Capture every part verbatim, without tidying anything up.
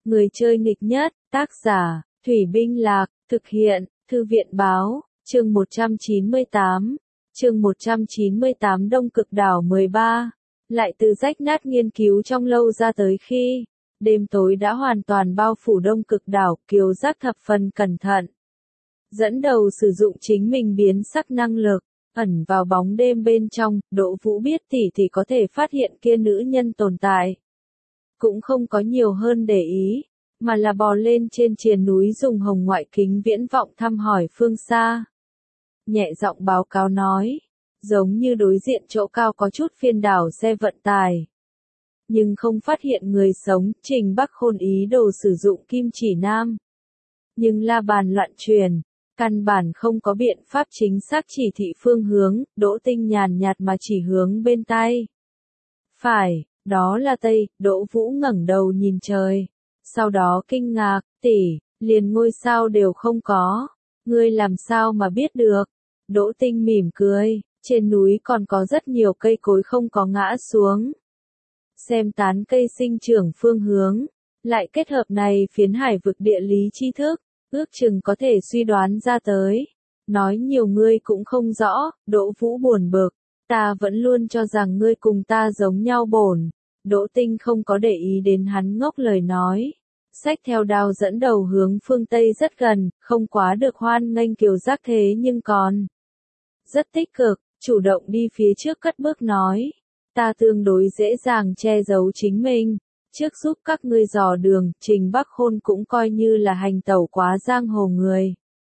Người chơi nghịch nhất, tác giả, Thủy Binh Lạc, thực hiện, Thư viện Báo, chương một trăm chín mươi tám, chương một trăm chín mươi tám Đông Cực Đảo mười ba, lại từ rách nát nghiên cứu trong lâu ra tới khi, đêm tối đã hoàn toàn bao phủ Đông Cực Đảo, Kiều Giác thập phần cẩn thận. Dẫn đầu sử dụng chính mình biến sắc năng lực, ẩn vào bóng đêm bên trong, Đỗ Vũ biết tỷ tỷ có thể phát hiện kia nữ nhân tồn tại. Cũng không có nhiều hơn để ý, mà là bò lên trên triền núi dùng hồng ngoại kính viễn vọng thăm hỏi phương xa. Nhẹ giọng báo cáo nói, giống như đối diện chỗ cao có chút phiên đảo xe vận tải. Nhưng không phát hiện người sống, Trình Bắc Khôn ý đồ sử dụng kim chỉ nam. Nhưng la bàn loạn truyền, căn bản không có biện pháp chính xác chỉ thị phương hướng, Đỗ Tinh nhàn nhạt mà chỉ hướng bên tay. Phải, đó là Tây, Đỗ Vũ ngẩng đầu nhìn trời. Sau đó kinh ngạc, tỷ, liền ngôi sao đều không có. Ngươi làm sao mà biết được? Đỗ Tinh mỉm cười, trên núi còn có rất nhiều cây cối không có ngã xuống. Xem tán cây sinh trưởng phương hướng, lại kết hợp này phiến hải vực địa lý tri thức, ước chừng có thể suy đoán ra tới. Nói nhiều ngươi cũng không rõ, Đỗ Vũ buồn bực, ta vẫn luôn cho rằng ngươi cùng ta giống nhau bổn. Đỗ Tinh không có để ý đến hắn ngốc lời nói. Xách theo đao dẫn đầu hướng phương Tây rất gần, không quá được hoan nghênh Kiều Giác thế nhưng còn rất tích cực, chủ động đi phía trước cất bước nói. Ta tương đối dễ dàng che giấu chính mình, trước giúp các ngươi dò đường, Trình Bắc Khôn cũng coi như là hành tẩu quá giang hồ người.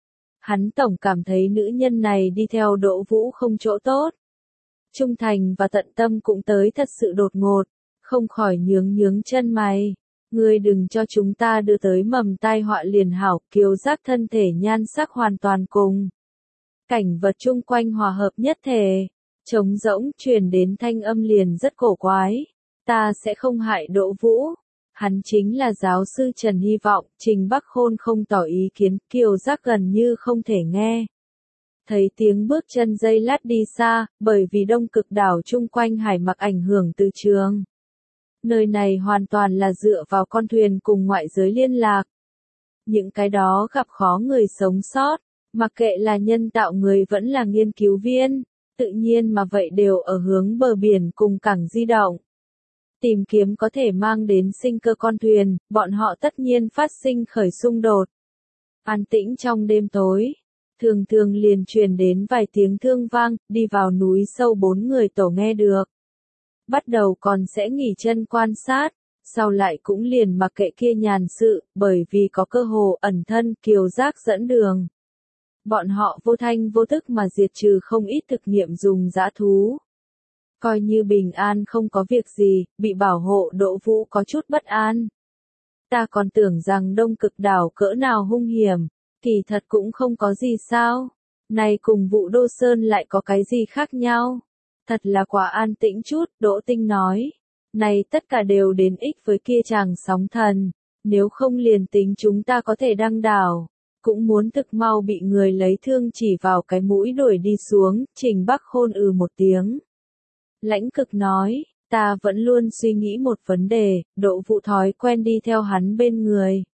Hắn tổng cảm thấy nữ nhân này đi theo Đỗ Vũ không chỗ tốt. Trung thành và tận tâm cũng tới thật sự đột ngột, không khỏi nhướng nhướng chân mày. Ngươi đừng cho chúng ta đưa tới mầm tai họa liền hảo, Kiều Giác thân thể nhan sắc hoàn toàn cùng. Cảnh vật chung quanh hòa hợp nhất thể, trống rỗng truyền đến thanh âm liền rất cổ quái. Ta sẽ không hại Đỗ Vũ. Hắn chính là giáo sư Trần Hy vọng, Trình Bắc Khôn không tỏ ý kiến, Kiều Giác gần như không thể nghe. Thấy tiếng bước chân dây lát đi xa, bởi vì Đông Cực Đảo chung quanh hải mặc ảnh hưởng từ trường. Nơi này hoàn toàn là dựa vào con thuyền cùng ngoại giới liên lạc. Những cái đó gặp khó người sống sót, mặc kệ là nhân tạo người vẫn là nghiên cứu viên, tự nhiên mà vậy đều ở hướng bờ biển cùng cảng di động. Tìm kiếm có thể mang đến sinh cơ con thuyền, bọn họ tất nhiên phát sinh khởi xung đột. An tĩnh trong đêm tối, thường thường liền truyền đến vài tiếng thương vang, đi vào núi sâu bốn người tổ nghe được. Bắt đầu còn sẽ nghỉ chân quan sát, sau lại cũng liền mặc kệ kia nhàn sự, bởi vì có cơ hồ ẩn thân Kiều Giác dẫn đường. Bọn họ vô thanh vô thức mà diệt trừ không ít thực nghiệm dùng dã thú. Coi như bình an không có việc gì, bị bảo hộ Đỗ Vũ có chút bất an. Ta còn tưởng rằng Đông Cực Đảo cỡ nào hung hiểm, kỳ thật cũng không có gì sao. Này cùng vụ Đô Sơn lại có cái gì khác nhau. Thật là quá an tĩnh chút, Đỗ Tinh nói. Này tất cả đều đến ích với kia chàng sóng thần, nếu không liền tính chúng ta có thể đăng đảo, cũng muốn thực mau bị người lấy thương chỉ vào cái mũi đuổi đi xuống, Trình Bắc Khôn ừ một tiếng. Lãnh Cực nói, ta vẫn luôn suy nghĩ một vấn đề, Đỗ Vũ thói quen đi theo hắn bên người.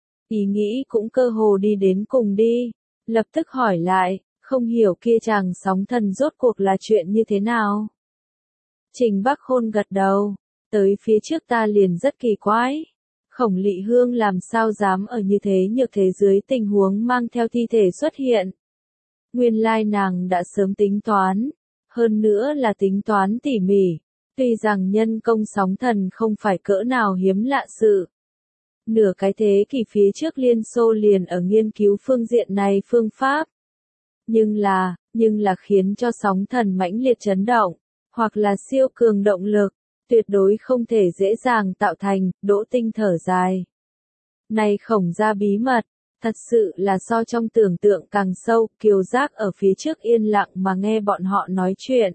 Ý nghĩ cũng cơ hồ đi đến cùng đi, lập tức hỏi lại. Không hiểu kia chàng sóng thần rốt cuộc là chuyện như thế nào. Trình Bắc Khôn gật đầu, tới phía trước ta liền rất kỳ quái. Khổng Lị Hương làm sao dám ở như thế nhược thế dưới tình huống mang theo thi thể xuất hiện. Nguyên lai nàng đã sớm tính toán, hơn nữa là tính toán tỉ mỉ, tuy rằng nhân công sóng thần không phải cỡ nào hiếm lạ sự. Nửa cái thế kỷ phía trước Liên Xô liền ở nghiên cứu phương diện này phương pháp. Nhưng là, nhưng là khiến cho sóng thần mãnh liệt chấn động, hoặc là siêu cường động lực, tuyệt đối không thể dễ dàng tạo thành, Đỗ Tinh thở dài. Này khổng ra bí mật, thật sự là so trong tưởng tượng càng sâu, Kiều Giác ở phía trước yên lặng mà nghe bọn họ nói chuyện.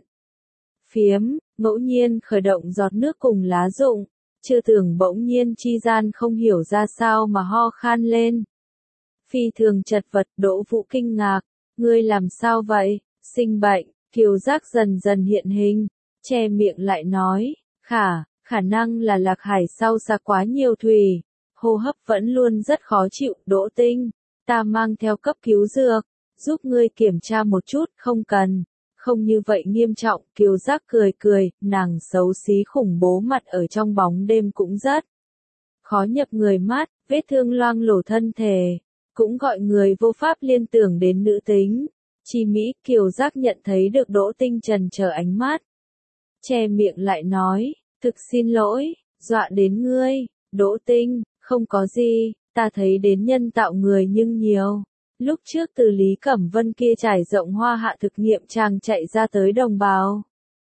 Phiếm, ngẫu nhiên khởi động giọt nước cùng lá rụng, chưa tưởng bỗng nhiên chi gian không hiểu ra sao mà ho khan lên. Phi thường chật vật, Đỗ Vũ kinh ngạc. Ngươi làm sao vậy, sinh bệnh, Kiều Giác dần dần hiện hình, che miệng lại nói, khả, khả năng là lạc hải sau xa quá nhiều thủy, hô hấp vẫn luôn rất khó chịu, Đỗ Tinh, ta mang theo cấp cứu dược, giúp ngươi kiểm tra một chút, không cần, không như vậy nghiêm trọng, Kiều Giác cười cười, nàng xấu xí khủng bố mặt ở trong bóng đêm cũng rất khó nhập người mắt, vết thương loang lổ thân thể, cũng gọi người vô pháp liên tưởng đến nữ tính. Chi Mỹ, Kiều Giác nhận thấy được Đỗ Tinh trần chờ ánh mắt. Che miệng lại nói, thực xin lỗi, dọa đến ngươi, Đỗ Tinh, không có gì, ta thấy đến nhân tạo người nhưng nhiều. Lúc trước từ Lý Cẩm Vân kia trải rộng hoa hạ thực nghiệm chàng chạy ra tới đồng bào.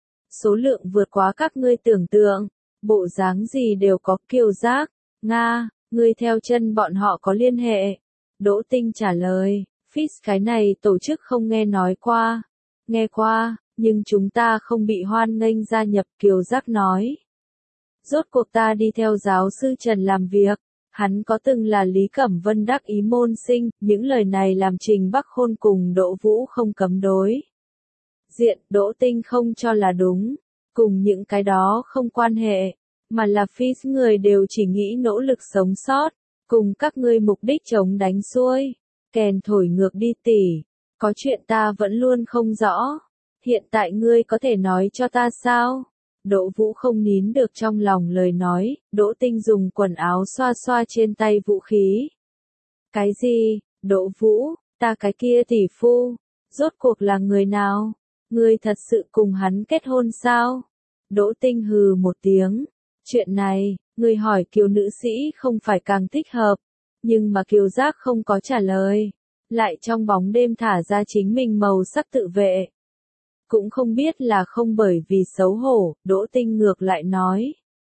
Số lượng vượt quá các ngươi tưởng tượng, bộ dáng gì đều có. Kiều Giác, Nga, ngươi theo chân bọn họ có liên hệ. Đỗ Tinh trả lời, Fizz cái này tổ chức không nghe nói qua. Nghe qua, nhưng chúng ta không bị hoan nghênh gia nhập, Kiều Giác nói. Rốt cuộc ta đi theo giáo sư Trần làm việc. Hắn có từng là Lý Cẩm Vân đắc ý môn sinh, những lời này làm Trình Bắc Khôn cùng Đỗ Vũ không cấm đối. Diện, Đỗ Tinh không cho là đúng, cùng những cái đó không quan hệ, mà là Fizz người đều chỉ nghĩ nỗ lực sống sót, cùng các ngươi mục đích chống đánh xuôi, kèn thổi ngược đi tỉ, có chuyện ta vẫn luôn không rõ, hiện tại ngươi có thể nói cho ta sao? Đỗ Vũ không nín được trong lòng lời nói, Đỗ Tinh dùng quần áo xoa xoa trên tay vũ khí. Cái gì, Đỗ Vũ, ta cái kia tỷ phu, rốt cuộc là người nào? Ngươi thật sự cùng hắn kết hôn sao? Đỗ Tinh hừ một tiếng, chuyện này, ngươi hỏi Kiều nữ sĩ không phải càng thích hợp, nhưng mà Kiều Giác không có trả lời, lại trong bóng đêm thả ra chính mình màu sắc tự vệ. Cũng không biết là không bởi vì xấu hổ, Đỗ Tinh ngược lại nói.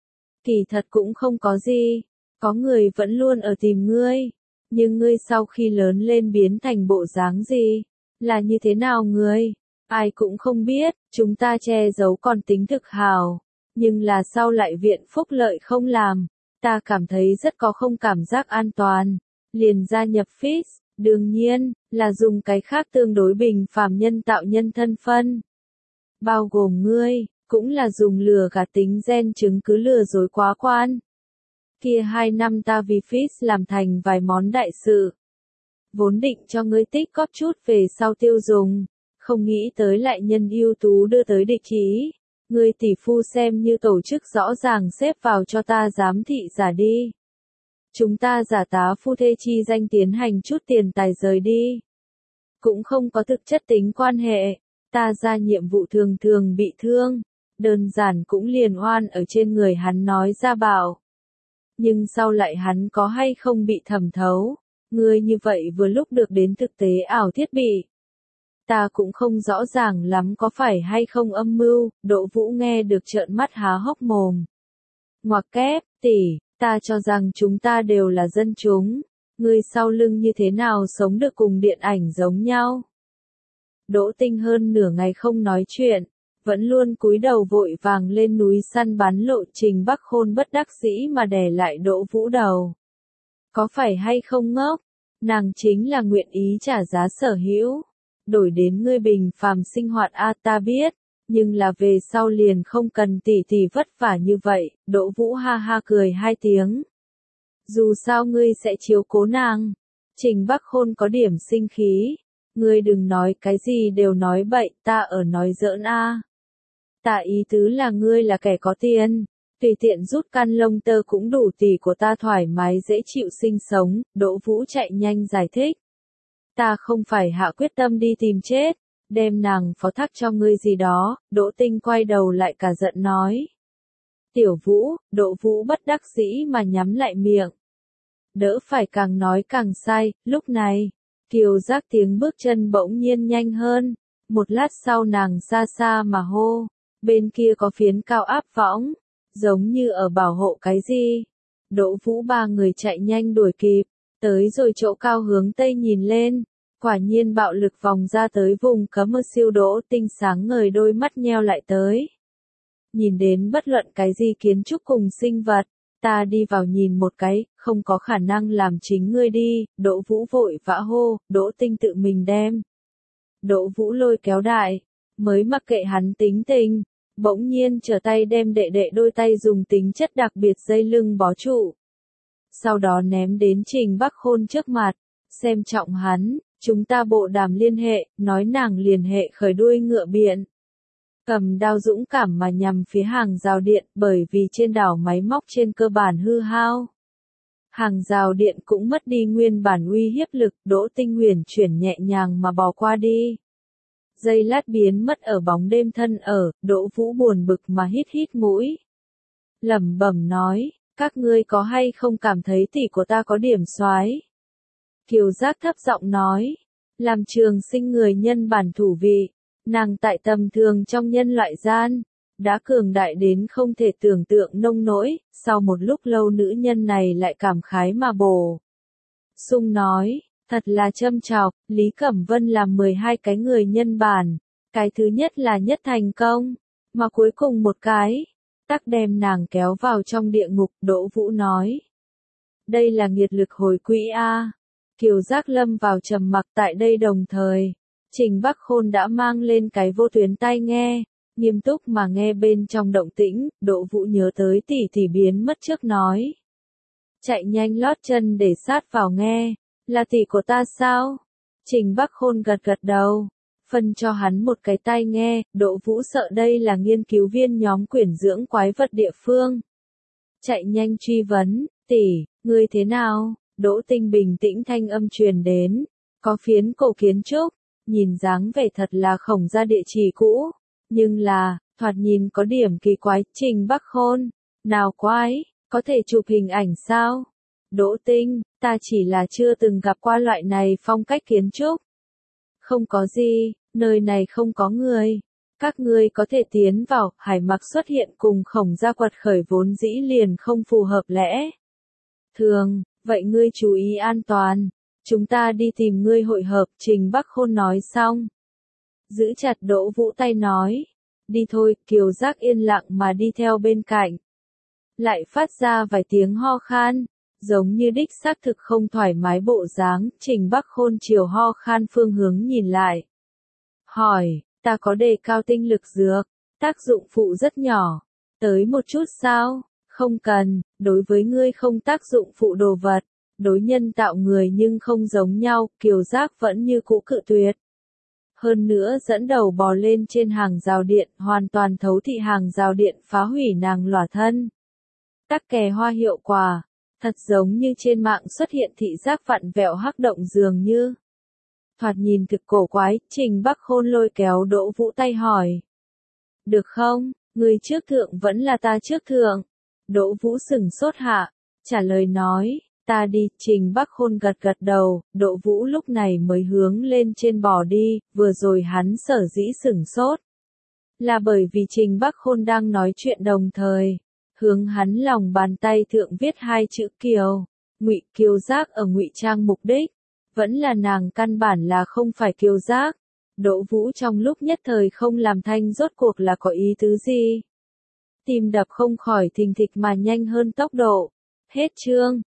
Kỳ thật cũng không có gì, có người vẫn luôn ở tìm ngươi, nhưng ngươi sau khi lớn lên biến thành bộ dáng gì, là như thế nào ngươi, ai cũng không biết, chúng ta che giấu còn tính thực hào, nhưng là sau lại viện phúc lợi không làm, ta cảm thấy rất có không cảm giác an toàn, liền gia nhập Fizz. Đương nhiên, là dùng cái khác tương đối bình phàm nhân tạo nhân thân phân. Bao gồm ngươi, cũng là dùng lừa gạt tính gen chứng cứ lừa dối quá quan. Kia hai năm ta vì Fizz làm thành vài món đại sự. Vốn định cho ngươi tích góp chút về sau tiêu dùng, không nghĩ tới lại nhân ưu tú đưa tới địch ý. Ngươi tỷ phu xem như tổ chức rõ ràng xếp vào cho ta giám thị giả đi. Chúng ta giả tá phu thê chi danh tiến hành chút tiền tài rời đi. Cũng không có thực chất tính quan hệ, ta ra nhiệm vụ thường thường bị thương, đơn giản cũng liền oan ở trên người hắn nói ra bảo. Nhưng sau lại hắn có hay không bị thẩm thấu, ngươi như vậy vừa lúc được đến thực tế ảo thiết bị. Ta cũng không rõ ràng lắm có phải hay không âm mưu, Đỗ Vũ nghe được trợn mắt há hốc mồm. Ngoặc kép, tỷ. Ta cho rằng chúng ta đều là dân chúng, ngươi sau lưng như thế nào sống được cùng điện ảnh giống nhau. Đỗ Tinh hơn nửa ngày không nói chuyện, vẫn luôn cúi đầu vội vàng lên núi săn bắn lộ Trình Bắc Khôn bất đắc dĩ mà đè lại Đỗ Vũ đầu. Có phải hay không ngốc, nàng chính là nguyện ý trả giá sở hữu, đổi đến ngươi bình phàm sinh hoạt a ta biết. Nhưng là về sau liền không cần tỉ tỉ vất vả như vậy, Đỗ Vũ ha ha cười hai tiếng. Dù sao ngươi sẽ chiếu cố nàng. Trình Bắc Khôn có điểm sinh khí. Ngươi đừng nói cái gì đều nói bậy, ta ở nói giỡn a. Ta ý tứ là ngươi là kẻ có tiền, tùy tiện rút căn lông tơ cũng đủ tỷ của ta thoải mái dễ chịu sinh sống, Đỗ Vũ chạy nhanh giải thích. Ta không phải hạ quyết tâm đi tìm chết. Đem nàng phó thác cho ngươi gì đó, Đỗ Tinh quay đầu lại cả giận nói. Tiểu Vũ, Đỗ Vũ bất đắc dĩ mà nhắm lại miệng. Đỡ phải càng nói càng sai, lúc này, Kiều Giác tiếng bước chân bỗng nhiên nhanh hơn, một lát sau nàng xa xa mà hô, bên kia có phiến cao áp võng, giống như ở bảo hộ cái gì. Đỗ Vũ ba người chạy nhanh đuổi kịp, tới rồi chỗ cao hướng tây nhìn lên. Quả nhiên bạo lực vòng ra tới vùng cấm mơ siêu Đỗ Tinh sáng ngời đôi mắt nheo lại tới. Nhìn đến bất luận cái gì kiến trúc cùng sinh vật, ta đi vào nhìn một cái, không có khả năng làm chính ngươi đi, Đỗ Vũ vội vã hô, Đỗ Tinh tự mình đem. Đỗ Vũ lôi kéo đại, mới mặc kệ hắn tính tình, bỗng nhiên trở tay đem đệ đệ đôi tay dùng tính chất đặc biệt dây lưng bó trụ. sau đó ném đến Trình Bắc Khôn trước mặt, xem trọng hắn, chúng ta bộ đàm liên hệ, nói nàng liền hệ khởi đuôi ngựa biện. Cầm đao dũng cảm mà nhằm phía hàng rào điện bởi vì trên đảo máy móc trên cơ bản hư hao. Hàng rào điện cũng mất đi nguyên bản uy hiếp lực, Đỗ Tinh huyền chuyển nhẹ nhàng mà bò qua đi. Giây lát biến mất ở bóng đêm thân ở, Đỗ Vũ buồn bực mà hít hít mũi. Lẩm bẩm nói, các ngươi có hay không cảm thấy tỷ của ta có điểm soái? Kiều Giác thấp giọng nói, làm Trường Sinh người nhân bản thủ vị, nàng tại tầm thường trong nhân loại gian, đã cường đại đến không thể tưởng tượng nông nỗi, sau một lúc lâu nữ nhân này lại cảm khái mà bổ sung nói, thật là châm chọc, Lý Cẩm Vân làm mười hai cái người nhân bản, cái thứ nhất là nhất thành công, mà cuối cùng một cái, tắc đem nàng kéo vào trong địa ngục, Đỗ Vũ nói. Đây là nghiệt lực hồi quỹ a. Kiều Giác lâm vào trầm mặc tại đây đồng thời, Trình Bắc Khôn đã mang lên cái vô tuyến tai nghe, nghiêm túc mà nghe bên trong động tĩnh, Đỗ Vũ nhớ tới tỷ tỷ biến mất trước nói. Chạy nhanh lót chân để sát vào nghe, là tỷ của ta sao? Trình Bắc Khôn gật gật đầu, phân cho hắn một cái tai nghe, Đỗ Vũ sợ đây là nghiên cứu viên nhóm quyển dưỡng quái vật địa phương. Chạy nhanh truy vấn, tỷ, ngươi thế nào? Đỗ Tinh bình tĩnh thanh âm truyền đến, có phiến cổ kiến trúc, nhìn dáng vẻ thật là Khổng gia địa chỉ cũ, nhưng là, thoạt nhìn có điểm kỳ quái, Trình Bắc Khôn, nào quái, có thể chụp hình ảnh sao? Đỗ Tinh, ta chỉ là chưa từng gặp qua loại này phong cách kiến trúc. Không có gì, nơi này không có người. Các ngươi có thể tiến vào, Hải Mặc xuất hiện cùng Khổng gia quật khởi vốn dĩ liền không phù hợp lẽ. Thường, vậy ngươi chú ý an toàn. Chúng ta đi tìm ngươi hội hợp, Trình Bắc Khôn nói xong. Giữ chặt Đỗ Vũ tay nói. Đi thôi, Kiều Giác yên lặng mà đi theo bên cạnh. Lại phát ra vài tiếng ho khan, giống như đích xác thực không thoải mái bộ dáng, Trình Bắc Khôn chiều ho khan phương hướng nhìn lại. Hỏi, ta có đề cao tinh lực dược, tác dụng phụ rất nhỏ, tới một chút sao? Không cần, đối với ngươi không tác dụng phụ đồ vật, đối nhân tạo người nhưng không giống nhau, Kiều Giác vẫn như cũ cự tuyệt. Hơn nữa dẫn đầu bò lên trên hàng rào điện, hoàn toàn thấu thị hàng rào điện phá hủy nàng lỏa thân. Tắc kè hoa hiệu quả, thật giống như trên mạng xuất hiện thị giác vặn vẹo hắc động dường như. Thoạt nhìn thực cổ quái, Trình Bắc Khôn lôi kéo Đỗ Vũ tay hỏi. Được không, người trước thượng vẫn là ta trước thượng. Đỗ Vũ sửng sốt hạ, trả lời nói, ta đi, Trình Bắc Khôn gật gật đầu, Đỗ Vũ lúc này mới hướng lên trên bò đi, vừa rồi hắn sở dĩ sửng sốt. Là bởi vì Trình Bắc Khôn đang nói chuyện đồng thời, hướng hắn lòng bàn tay thượng viết hai chữ Kiều, Ngụy Kiều Giác ở ngụy trang mục đích, vẫn là nàng căn bản là không phải Kiều Giác. Đỗ Vũ trong lúc nhất thời không làm thanh rốt cuộc là có ý tứ gì. Tim đập không khỏi thình thịch mà nhanh hơn tốc độ. Hết chương.